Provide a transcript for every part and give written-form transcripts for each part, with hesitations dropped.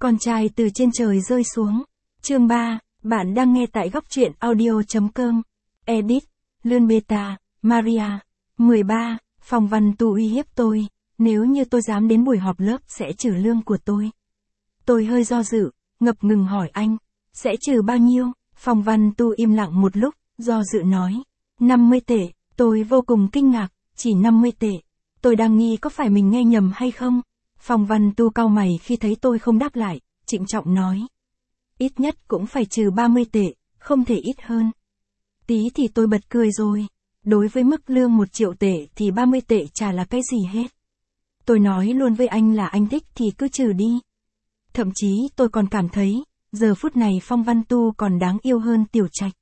Con trai từ trên trời rơi xuống. Chương 3, bạn đang nghe tại góc truyện audio.com. Edit, Lươn Beta, Maria. 13, Phong Văn Tu uy hiếp tôi, nếu như tôi dám đến buổi họp lớp sẽ trừ lương của tôi. Tôi hơi do dự, ngập ngừng hỏi anh, sẽ trừ bao nhiêu? Phong Văn Tu im lặng một lúc, do dự nói, 50 tệ, tôi vô cùng kinh ngạc, chỉ 50 tệ. Tôi đang nghi có phải mình nghe nhầm hay không? Phong Văn Tu cau mày khi thấy tôi không đáp lại, trịnh trọng nói. Ít nhất cũng phải trừ 30 tệ, không thể ít hơn. Tí thì tôi bật cười rồi. Đối với mức lương 1 triệu tệ thì 30 tệ chả là cái gì hết. Tôi nói luôn với anh là anh thích thì cứ trừ đi. Thậm chí tôi còn cảm thấy, giờ phút này Phong Văn Tu còn đáng yêu hơn Tiểu Trạch.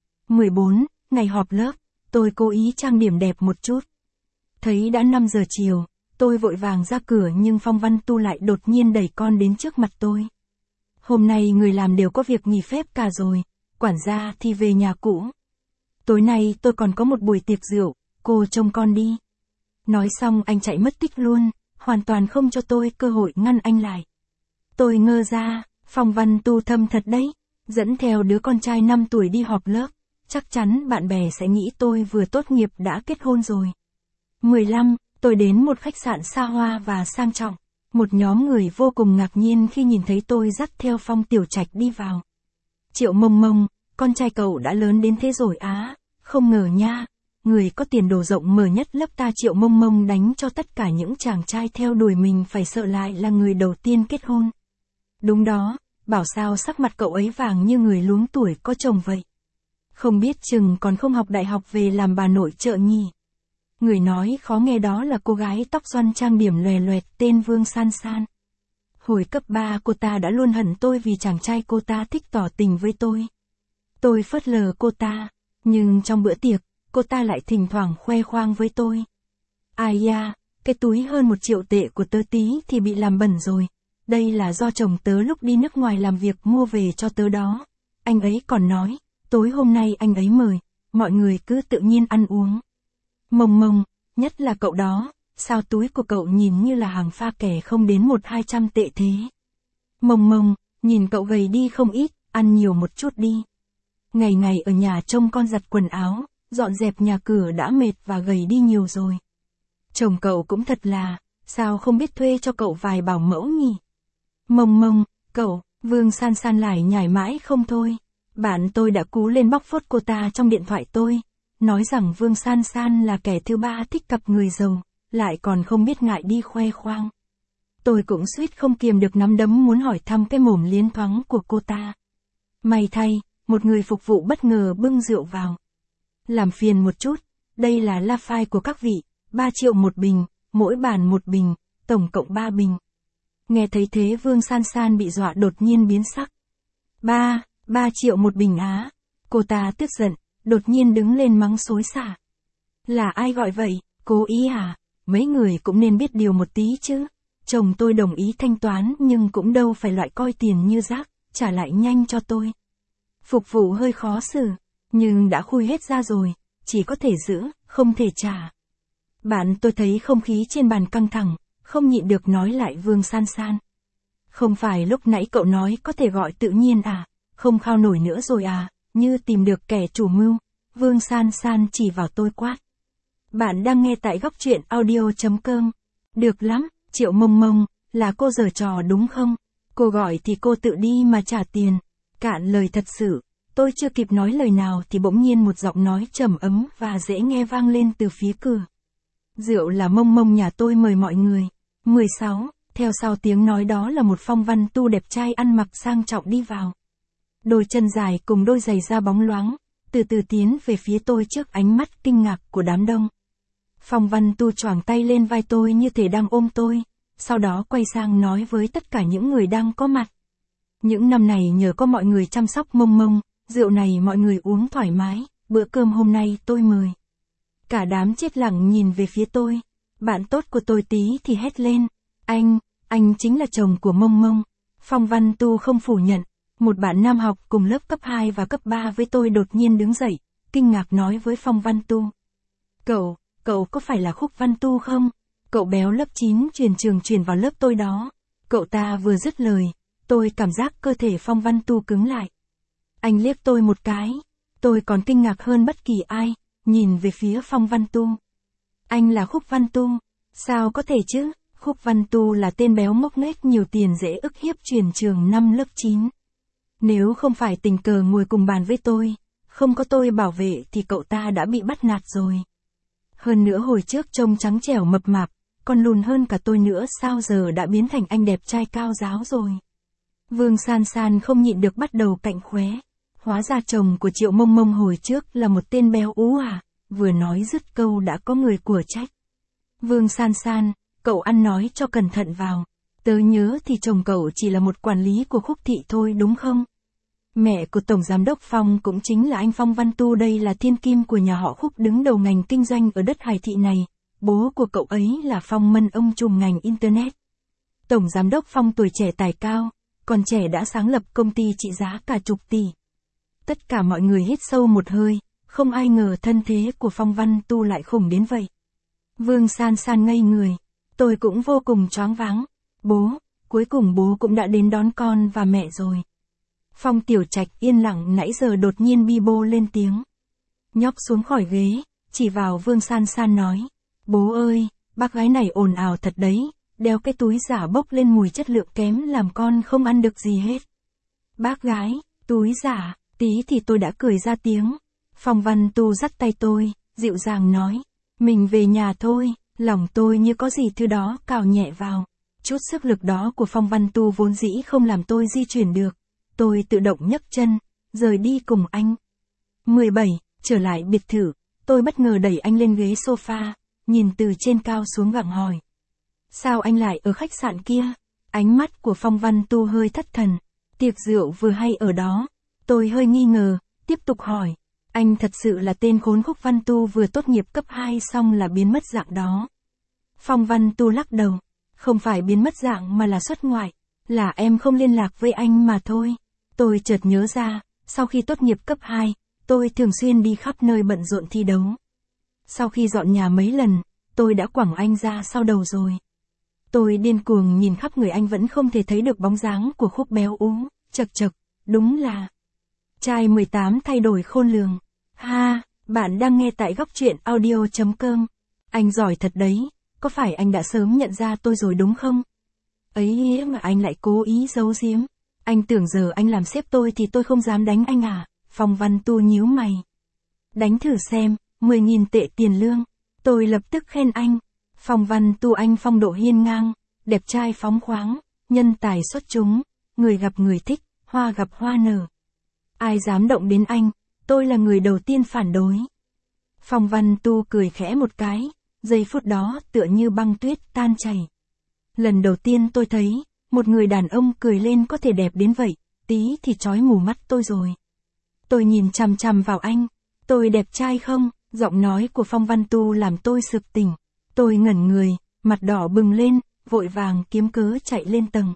14, ngày họp lớp, tôi cố ý trang điểm đẹp một chút. Thấy đã 5 giờ chiều, tôi vội vàng ra cửa nhưng Phong Văn Tu lại đột nhiên đẩy con đến trước mặt tôi. Hôm nay người làm đều có việc nghỉ phép cả rồi, quản gia thì về nhà cũ. Tối nay tôi còn có một buổi tiệc rượu, cô trông con đi. Nói xong anh chạy mất tích luôn, hoàn toàn không cho tôi cơ hội ngăn anh lại. Tôi ngơ ra, Phong Văn Tu thâm thật đấy, dẫn theo đứa con trai 5 tuổi đi họp lớp, chắc chắn bạn bè sẽ nghĩ tôi vừa tốt nghiệp đã kết hôn rồi. 15, tôi đến một khách sạn xa hoa và sang trọng. Một nhóm người vô cùng ngạc nhiên khi nhìn thấy tôi dắt theo Phong Tiểu Trạch đi vào. Triệu Mông Mông, con trai cậu đã lớn đến thế rồi á, không ngờ nha, người có tiền đồ rộng mở nhất lớp ta. Triệu Mông Mông đánh cho tất cả những chàng trai theo đuổi mình phải sợ lại là người đầu tiên kết hôn. Đúng đó, bảo sao sắc mặt cậu ấy vàng như người luống tuổi có chồng vậy. Không biết chừng còn không học đại học về làm bà nội trợ nhỉ. Người nói khó nghe đó là cô gái tóc xoăn trang điểm lòe loẹt tên Vương San San. Hồi cấp 3 cô ta đã luôn hận tôi vì chàng trai cô ta thích tỏ tình với tôi. Tôi phớt lờ cô ta, nhưng trong bữa tiệc, cô ta lại thỉnh thoảng khoe khoang với tôi. Ai da, cái túi hơn 1 triệu tệ của tớ tí thì bị làm bẩn rồi. Đây là do chồng tớ lúc đi nước ngoài làm việc mua về cho tớ đó. Anh ấy còn nói, tối hôm nay anh ấy mời, mọi người cứ tự nhiên ăn uống. Mông Mông, nhất là cậu đó, sao túi của cậu nhìn như là hàng pha kẻ không đến 100-200 tệ thế. Mông Mông, nhìn cậu gầy đi không ít, ăn nhiều một chút đi. Ngày ngày ở nhà trông con giặt quần áo, dọn dẹp nhà cửa đã mệt và gầy đi nhiều rồi. Chồng cậu cũng thật là, sao không biết thuê cho cậu vài bảo mẫu nhỉ? Mông Mông, cậu, Vương San San lại nhảy mãi không thôi. Bạn tôi đã cú lên bóc phốt cô ta trong điện thoại tôi. Nói rằng Vương San San là kẻ thứ ba thích cặp người giàu, lại còn không biết ngại đi khoe khoang. Tôi cũng suýt không kiềm được nắm đấm muốn hỏi thăm cái mồm liến thoáng của cô ta. May thay, một người phục vụ bất ngờ bưng rượu vào. Làm phiền một chút, đây là la phai của các vị, 3 triệu một bình, mỗi bàn một bình, tổng cộng 3 bình. Nghe thấy thế Vương San San bị dọa đột nhiên biến sắc. 3 triệu một bình á? Cô ta tức giận, đột nhiên đứng lên mắng xối xả. Là ai gọi vậy, cố ý hả? Mấy người cũng nên biết điều một tí chứ. Chồng tôi đồng ý thanh toán nhưng cũng đâu phải loại coi tiền như rác, trả lại nhanh cho tôi. Phục vụ hơi khó xử, nhưng đã khui hết ra rồi, chỉ có thể giữ, không thể trả. Bạn tôi thấy không khí trên bàn căng thẳng, không nhịn được nói lại Vương San San. Không phải lúc nãy cậu nói có thể gọi tự nhiên à, không khao nổi nữa rồi à, như tìm được kẻ chủ mưu. Vương San San chỉ vào tôi quát. Bạn đang nghe tại góc truyện audio.com. Được lắm, Triệu Mông Mông, là cô giở trò đúng không? Cô gọi thì cô tự đi mà trả tiền. Cạn lời thật sự, tôi chưa kịp nói lời nào thì bỗng nhiên một giọng nói trầm ấm và dễ nghe vang lên từ phía cửa. Rượu là Mông Mông nhà tôi mời mọi người. 16, theo sau tiếng nói đó là một Phong Văn Tu đẹp trai ăn mặc sang trọng đi vào. Đôi chân dài cùng đôi giày da bóng loáng, từ từ tiến về phía tôi trước ánh mắt kinh ngạc của đám đông. Phong Văn Tu choàng tay lên vai tôi như thể đang ôm tôi, sau đó quay sang nói với tất cả những người đang có mặt. Những năm này nhờ có mọi người chăm sóc Mông Mông, rượu này mọi người uống thoải mái, bữa cơm hôm nay tôi mời. Cả đám chết lặng nhìn về phía tôi, bạn tốt của tôi tí thì hét lên, anh chính là chồng của Mông Mông. Phong Văn Tu không phủ nhận, một bạn nam học cùng lớp cấp 2 và cấp 3 với tôi đột nhiên đứng dậy, kinh ngạc nói với Phong Văn Tu. Cậu có phải là Khúc Văn Tu không? Cậu béo lớp 9 chuyển trường chuyển vào lớp tôi đó. Cậu ta vừa dứt lời, Tôi cảm giác cơ thể Phong Văn Tu cứng lại. Anh liếc tôi một cái. Tôi còn kinh ngạc hơn bất kỳ ai, nhìn về phía Phong Văn Tu. Anh là Khúc Văn Tu. Sao có thể chứ? Khúc Văn Tu là tên béo ngốc nghếch nhiều tiền dễ ức hiếp truyền trường năm lớp 9. Nếu không phải tình cờ ngồi cùng bàn với tôi, không có tôi bảo vệ thì cậu ta đã bị bắt nạt rồi. Hơn nữa hồi trước trông trắng trẻo mập mạp, còn lùn hơn cả tôi nữa, sao giờ đã biến thành anh đẹp trai cao ráo rồi. Vương San San không nhịn được bắt đầu cạnh khóe. Hóa ra chồng của Triệu Mông Mông hồi trước là một tên béo ú à, vừa nói dứt câu đã có người của trách. Vương San San, cậu ăn nói cho cẩn thận vào. Tớ nhớ thì chồng cậu chỉ là một quản lý của Khúc thị thôi đúng không? Mẹ của Tổng Giám đốc Phong cũng chính là anh Phong Văn Tu, đây là thiên kim của nhà họ Khúc đứng đầu ngành kinh doanh ở đất Hải thị này. Bố của cậu ấy là Phong Mân, ông trùm ngành Internet. Tổng Giám đốc Phong tuổi trẻ tài cao, còn trẻ đã sáng lập công ty trị giá cả chục tỷ. Tất cả mọi người hít sâu một hơi, không ai ngờ thân thế của Phong Văn Tu lại khủng đến vậy. Vương San San ngây người, tôi cũng vô cùng choáng váng. Bố, cuối cùng bố cũng đã đến đón con và mẹ rồi. Phong Tiểu Trạch yên lặng nãy giờ đột nhiên bi bô lên tiếng. Nhóc xuống khỏi ghế, chỉ vào Vương San San nói. Bố ơi, bác gái này ồn ào thật đấy, đeo cái túi giả bốc lên mùi chất lượng kém làm con không ăn được gì hết. Bác gái, túi giả, tí thì tôi đã cười ra tiếng. Phong Văn Tu dắt tay tôi, dịu dàng nói. Mình về nhà thôi, lòng tôi như có gì thứ đó cào nhẹ vào. Chút sức lực đó của Phong Văn Tu vốn dĩ không làm tôi di chuyển được. Tôi tự động nhấc chân, rời đi cùng anh. 17. Trở lại biệt thự, tôi bất ngờ đẩy anh lên ghế sofa, nhìn từ trên cao xuống gặng hỏi. Sao anh lại ở khách sạn kia? Ánh mắt của Phong Văn Tu hơi thất thần. Tiệc rượu vừa hay ở đó. Tôi hơi nghi ngờ, tiếp tục hỏi. Anh thật sự là tên khốn Khúc Văn Tu vừa tốt nghiệp cấp 2 xong là biến mất dạng đó. Phong Văn Tu lắc đầu. Không phải biến mất dạng mà là xuất ngoại. Là em không liên lạc với anh mà thôi. Tôi chợt nhớ ra, sau khi tốt nghiệp cấp 2, tôi thường xuyên đi khắp nơi bận rộn thi đấu. Sau khi dọn nhà mấy lần, tôi đã quẳng anh ra sau đầu rồi. Tôi điên cuồng nhìn khắp người anh vẫn không thể thấy được bóng dáng của Khúc béo ú, chật chật, đúng là trai 18 thay đổi khôn lường. Ha, bạn đang nghe tại góc truyện audio.com. Anh giỏi thật đấy, có phải anh đã sớm nhận ra tôi rồi đúng không? Ấy mà anh lại cố ý giấu giếm. Anh tưởng giờ anh làm sếp tôi thì tôi không dám đánh anh à? Phong Văn Tu nhíu mày. Đánh thử xem, 10.000 tệ tiền lương. Tôi lập tức khen anh. Phong Văn Tu anh phong độ hiên ngang, đẹp trai phóng khoáng, nhân tài xuất chúng, người gặp người thích, hoa gặp hoa nở. Ai dám động đến anh, tôi là người đầu tiên phản đối. Phong Văn Tu cười khẽ một cái, giây phút đó tựa như băng tuyết tan chảy. Lần đầu tiên tôi thấy, một người đàn ông cười lên có thể đẹp đến vậy, tí thì chói mù mắt tôi rồi. Tôi nhìn chằm chằm vào anh, tôi đẹp trai không? Giọng nói của Phong Văn Tu làm tôi sực tỉnh. Tôi ngẩn người, mặt đỏ bừng lên, vội vàng kiếm cớ chạy lên tầng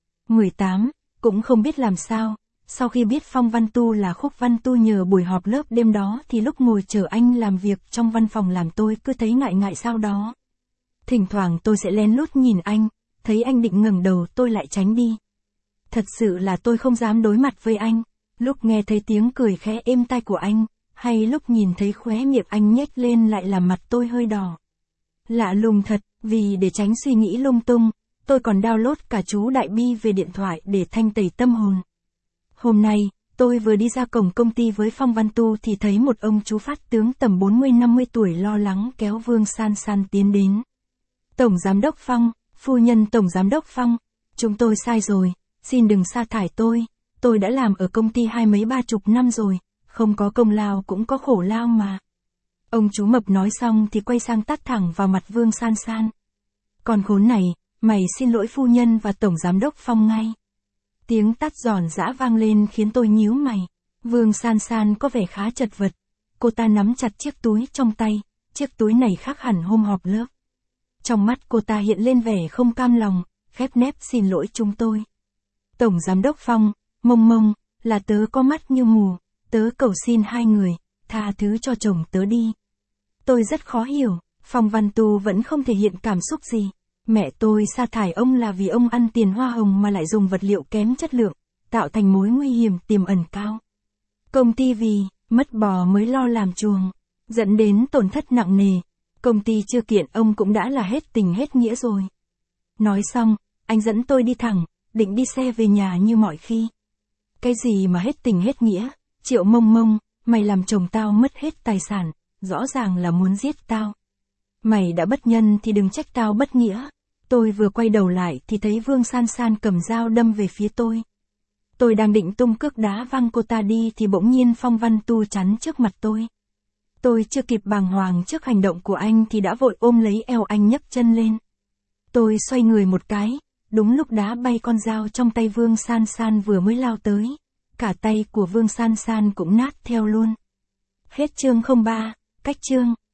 18, cũng không biết làm sao. Sau khi biết Phong Văn Tu là Khúc Văn Tu nhờ buổi họp lớp đêm đó thì lúc ngồi chờ anh làm việc trong văn phòng làm tôi cứ thấy ngại ngại sao đó. Thỉnh thoảng tôi sẽ lén lút nhìn anh, thấy anh định ngẩng đầu tôi lại tránh đi. Thật sự là tôi không dám đối mặt với anh, lúc nghe thấy tiếng cười khẽ êm tai của anh, hay lúc nhìn thấy khóe miệng anh nhếch lên lại làm mặt tôi hơi đỏ. Lạ lùng thật, vì để tránh suy nghĩ lung tung, tôi còn download cả chú Đại Bi về điện thoại để thanh tẩy tâm hồn. Hôm nay, tôi vừa đi ra cổng công ty với Phong Văn Tu thì thấy một ông chú phát tướng tầm 40-50 tuổi lo lắng kéo Vương San San tiến đến. Tổng Giám đốc Phong, phu nhân Tổng Giám đốc Phong, chúng tôi sai rồi, xin đừng sa thải tôi đã làm ở công ty 20-30 năm rồi, không có công lao cũng có khổ lao mà. Ông chú mập nói xong thì quay sang tát thẳng vào mặt Vương San San. Còn khốn này, mày xin lỗi phu nhân và Tổng Giám đốc Phong ngay. Tiếng tát giòn giã vang lên khiến tôi nhíu mày. Vương San San có vẻ khá chật vật. Cô ta nắm chặt chiếc túi trong tay, chiếc túi này khác hẳn hôm họp lớp. Trong mắt cô ta hiện lên vẻ không cam lòng, khép nép xin lỗi chúng tôi. Tổng Giám đốc Phong, Mông Mông, là tớ có mắt như mù, tớ cầu xin hai người, tha thứ cho chồng tớ đi. Tôi rất khó hiểu, Phong Văn Tu vẫn không thể hiện cảm xúc gì. Mẹ tôi sa thải ông là vì ông ăn tiền hoa hồng mà lại dùng vật liệu kém chất lượng, tạo thành mối nguy hiểm tiềm ẩn cao. Công ty vì mất bò mới lo làm chuồng, dẫn đến tổn thất nặng nề. Công ty chưa kiện ông cũng đã là hết tình hết nghĩa rồi. Nói xong, anh dẫn tôi đi thẳng, định đi xe về nhà như mọi khi. Cái gì mà hết tình hết nghĩa, Triệu Mông Mông, mày làm chồng tao mất hết tài sản, rõ ràng là muốn giết tao. Mày đã bất nhân thì đừng trách tao bất nghĩa. Tôi vừa quay đầu lại thì thấy Vương San San cầm dao đâm về phía tôi. Tôi đang định tung cước đá văng cô ta đi thì bỗng nhiên Phong Văn Tu chắn trước mặt tôi. Tôi chưa kịp bàng hoàng trước hành động của anh thì đã vội ôm lấy eo anh nhấc chân lên. Tôi xoay người một cái, đúng lúc đá bay con dao trong tay Vương San San vừa mới lao tới. Cả tay của Vương San San cũng nát theo luôn. Hết chương 03, cách chương.